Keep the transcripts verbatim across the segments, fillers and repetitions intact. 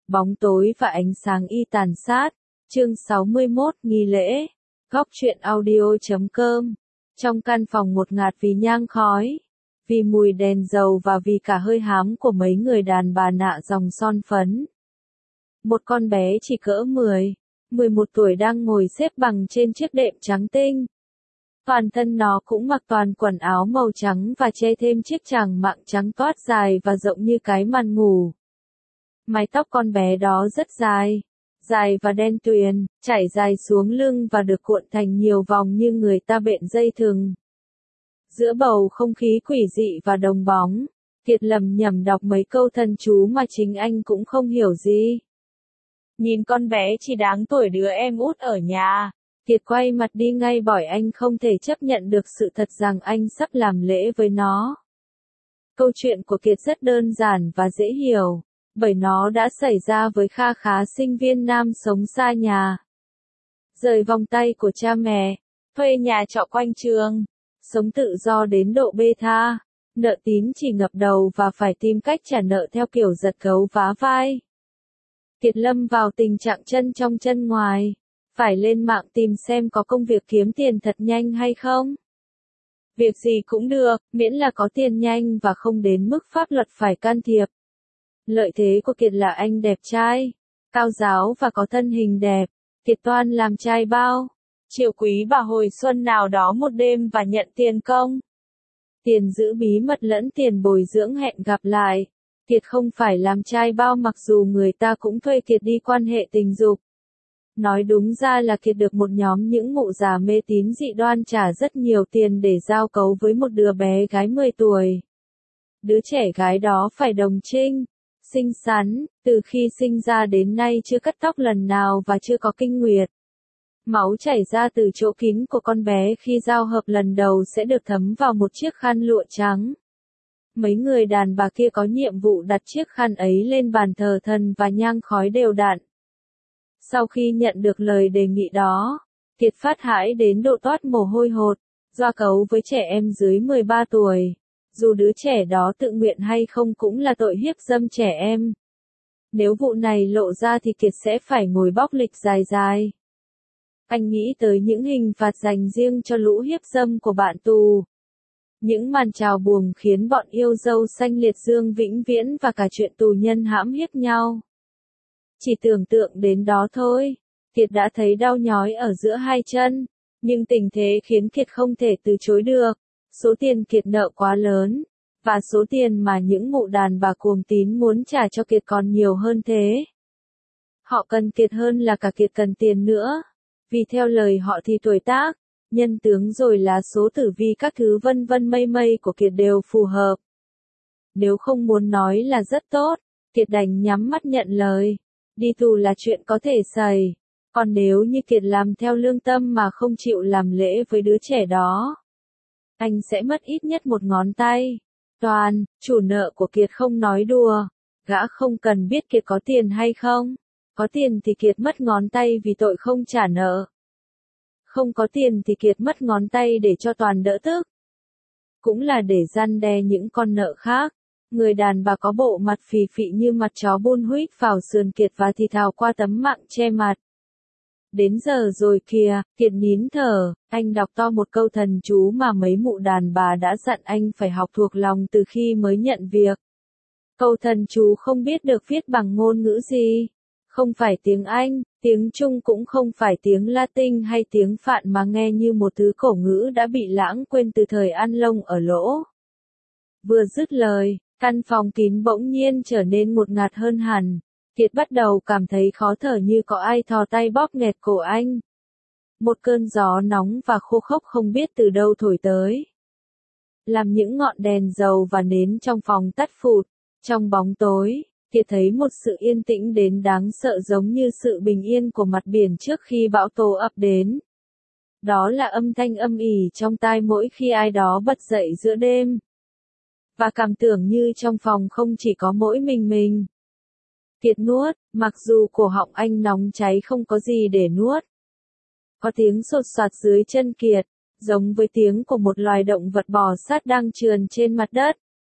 Bóng tối và ánh sáng y tàn sát. Chương sáu mươi mốt Nghi lễ. Góc truyện audio chấm com. Trong căn phòng ngột ngạt vì nhang khói, vì mùi đèn dầu và vì cả hơi hám của mấy người đàn bà nạ dòng son phấn. Một con bé chỉ cỡ mười, mười một tuổi đang ngồi xếp bằng trên chiếc đệm trắng tinh. Toàn thân nó cũng mặc toàn quần áo màu trắng và che thêm chiếc tràng mạng trắng toát dài và rộng như cái màn ngủ. Mái tóc con bé đó rất dài, dài và đen tuyền, chảy dài xuống lưng và được cuộn thành nhiều vòng như người ta bện dây thừng. Giữa bầu không khí quỷ dị và đồng bóng, Kiệt lầm nhầm đọc mấy câu thần chú mà chính anh cũng không hiểu gì. Nhìn con bé chỉ đáng tuổi đứa em út ở nhà. Kiệt quay mặt đi ngay bởi anh không thể chấp nhận được sự thật rằng anh sắp làm lễ với nó. Câu chuyện của Kiệt rất đơn giản và dễ hiểu, bởi nó đã xảy ra với kha khá sinh viên nam sống xa nhà. Rời vòng tay của cha mẹ, thuê nhà trọ quanh trường, sống tự do đến độ bê tha, nợ tín chỉ ngập đầu và phải tìm cách trả nợ theo kiểu giật gấu vá vai. Kiệt lâm vào tình trạng chân trong chân ngoài, phải lên mạng tìm xem có công việc kiếm tiền thật nhanh hay không. Việc gì cũng được, miễn là có tiền nhanh và không đến mức pháp luật phải can thiệp. Lợi thế của Kiệt là anh đẹp trai, cao giáo và có thân hình đẹp. Kiệt toan làm trai bao, chiều quý bà hồi xuân nào đó một đêm và nhận tiền công. Tiền giữ bí mật lẫn tiền bồi dưỡng hẹn gặp lại. Kiệt không phải làm trai bao mặc dù người ta cũng thuê Kiệt đi quan hệ tình dục. Nói đúng ra là Kiệt được một nhóm những mụ già mê tín dị đoan trả rất nhiều tiền để giao cấu với một đứa bé gái mười tuổi. Đứa trẻ gái đó phải đồng trinh, xinh xắn, từ khi sinh ra đến nay chưa cắt tóc lần nào và chưa có kinh nguyệt. Máu chảy ra từ chỗ kín của con bé khi giao hợp lần đầu sẽ được thấm vào một chiếc khăn lụa trắng. Mấy người đàn bà kia có nhiệm vụ đặt chiếc khăn ấy lên bàn thờ thần và nhang khói đều đặn. Sau khi nhận được lời đề nghị đó, Kiệt phát hãi đến độ toát mồ hôi hột, giao cấu với trẻ em dưới mười ba tuổi. Dù đứa trẻ đó tự nguyện hay không cũng là tội hiếp dâm trẻ em. Nếu vụ này lộ ra thì Kiệt sẽ phải ngồi bóc lịch dài dài. Anh nghĩ tới những hình phạt dành riêng cho lũ hiếp dâm của bạn tù. Những màn chào buồng khiến bọn yêu dâu xanh liệt dương vĩnh viễn và cả chuyện tù nhân hãm hiếp nhau. Chỉ tưởng tượng đến đó thôi, Kiệt đã thấy đau nhói ở giữa hai chân, nhưng tình thế khiến Kiệt không thể từ chối được. Số tiền Kiệt nợ quá lớn, và số tiền mà những mụ đàn bà cuồng tín muốn trả cho Kiệt còn nhiều hơn thế. Họ cần Kiệt hơn là cả Kiệt cần tiền nữa, vì theo lời họ thì tuổi tác, nhân tướng rồi là số tử vi các thứ vân vân mây mây của Kiệt đều phù hợp. Nếu không muốn nói là rất tốt, Kiệt đành nhắm mắt nhận lời. Đi tù là chuyện có thể xảy, còn nếu như Kiệt làm theo lương tâm mà không chịu làm lễ với đứa trẻ đó, anh sẽ mất ít nhất một ngón tay. Toàn, chủ nợ của Kiệt không nói đùa, gã không cần biết Kiệt có tiền hay không. Có tiền thì Kiệt mất ngón tay vì tội không trả nợ. Không có tiền thì Kiệt mất ngón tay để cho Toàn đỡ tức. Cũng là để răn đe những con nợ khác. Người đàn bà có bộ mặt phì phì như mặt chó bun huýt vào sườn Kiệt và thì thào qua tấm mạng che mặt. Đến giờ rồi kìa, Kiệt nín thở, anh đọc to một câu thần chú mà mấy mụ đàn bà đã dặn anh phải học thuộc lòng từ khi mới nhận việc. Câu thần chú không biết được viết bằng ngôn ngữ gì. Không phải tiếng Anh, tiếng Trung cũng không phải tiếng Latin hay tiếng Phạn mà nghe như một thứ cổ ngữ đã bị lãng quên từ thời ăn lông ở lỗ. Vừa dứt lời, căn phòng kín bỗng nhiên trở nên ngột ngạt hơn hẳn. Kiệt bắt đầu cảm thấy khó thở như có ai thò tay bóp nghẹt cổ anh. Một cơn gió nóng và khô khốc không biết từ đâu thổi tới, làm những ngọn đèn dầu và nến trong phòng tắt phụt. Trong bóng tối, Kiệt thấy một sự yên tĩnh đến đáng sợ giống như sự bình yên của mặt biển trước khi bão tố ập đến. Đó là âm thanh âm ỉ trong tai mỗi khi ai đó bật dậy giữa đêm. Và cảm tưởng như trong phòng không chỉ có mỗi mình mình. Kiệt nuốt, mặc dù cổ họng anh nóng cháy không có gì để nuốt. Có tiếng sột soạt dưới chân Kiệt, giống với tiếng của một loài động vật bò sát đang trườn trên mặt đất.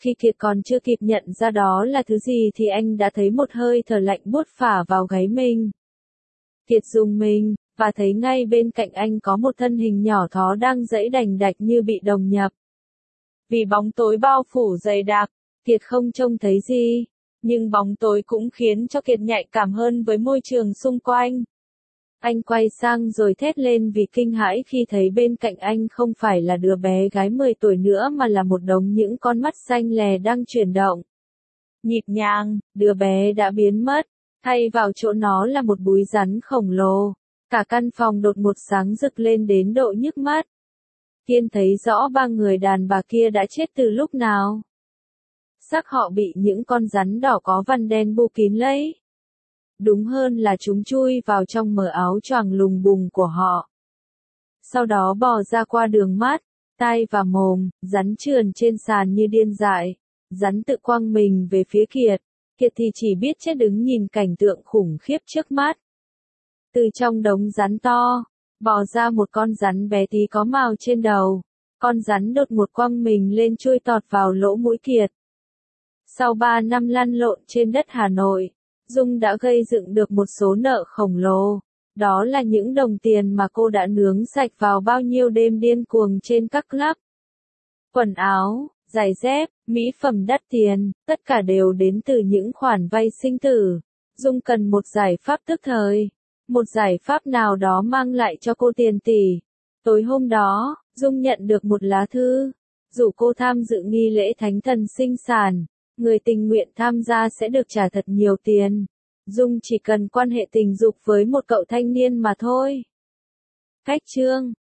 Khi Kiệt còn chưa kịp nhận ra đó là thứ gì thì anh đã thấy một hơi thở lạnh buốt phả vào gáy mình. Kiệt rùng mình, và thấy ngay bên cạnh anh có một thân hình nhỏ thó đang giãy đành đạch như bị đồng nhập. Vì bóng tối bao phủ dày đặc, Kiệt không trông thấy gì. Nhưng bóng tối cũng khiến cho Kiệt nhạy cảm hơn với môi trường xung quanh. Anh quay sang rồi thét lên vì kinh hãi khi thấy bên cạnh anh không phải là đứa bé gái mười tuổi nữa mà là một đống những con mắt xanh lè đang chuyển động. Nhịp nhàng, đứa bé đã biến mất, thay vào chỗ nó là một búi rắn khổng lồ. Cả căn phòng đột ngột sáng rực lên đến độ nhức mắt. Kiên thấy rõ ba người đàn bà kia đã chết từ lúc nào. Xác họ bị những con rắn đỏ có vằn đen bu kín lấy. Đúng hơn là chúng chui vào trong mờ áo choàng lùng bùng của họ. Sau đó bò ra qua đường mắt, tai và mồm, rắn trườn trên sàn như điên dại. Rắn tự quăng mình về phía Kiệt. Kiệt thì chỉ biết chết đứng nhìn cảnh tượng khủng khiếp trước mắt. Từ trong đống rắn to, bò ra một con rắn bé tí có mào trên đầu. Con rắn đột ngột quăng mình lên chui tọt vào lỗ mũi Kiệt. Sau ba năm lăn lộn trên đất Hà Nội, Dung đã gây dựng được một số nợ khổng lồ. Đó là những đồng tiền mà cô đã nướng sạch vào bao nhiêu đêm điên cuồng trên các club. Quần áo, giày dép, mỹ phẩm đắt tiền, tất cả đều đến từ những khoản vay sinh tử. Dung cần một giải pháp tức thời. Một giải pháp nào đó mang lại cho cô tiền tỷ. Tối hôm đó, Dung nhận được một lá thư. Rủ cô tham dự nghi lễ thánh thần sinh sản. Người tình nguyện tham gia sẽ được trả thật nhiều tiền. Dung chỉ cần quan hệ tình dục với một cậu thanh niên mà thôi. Khách chương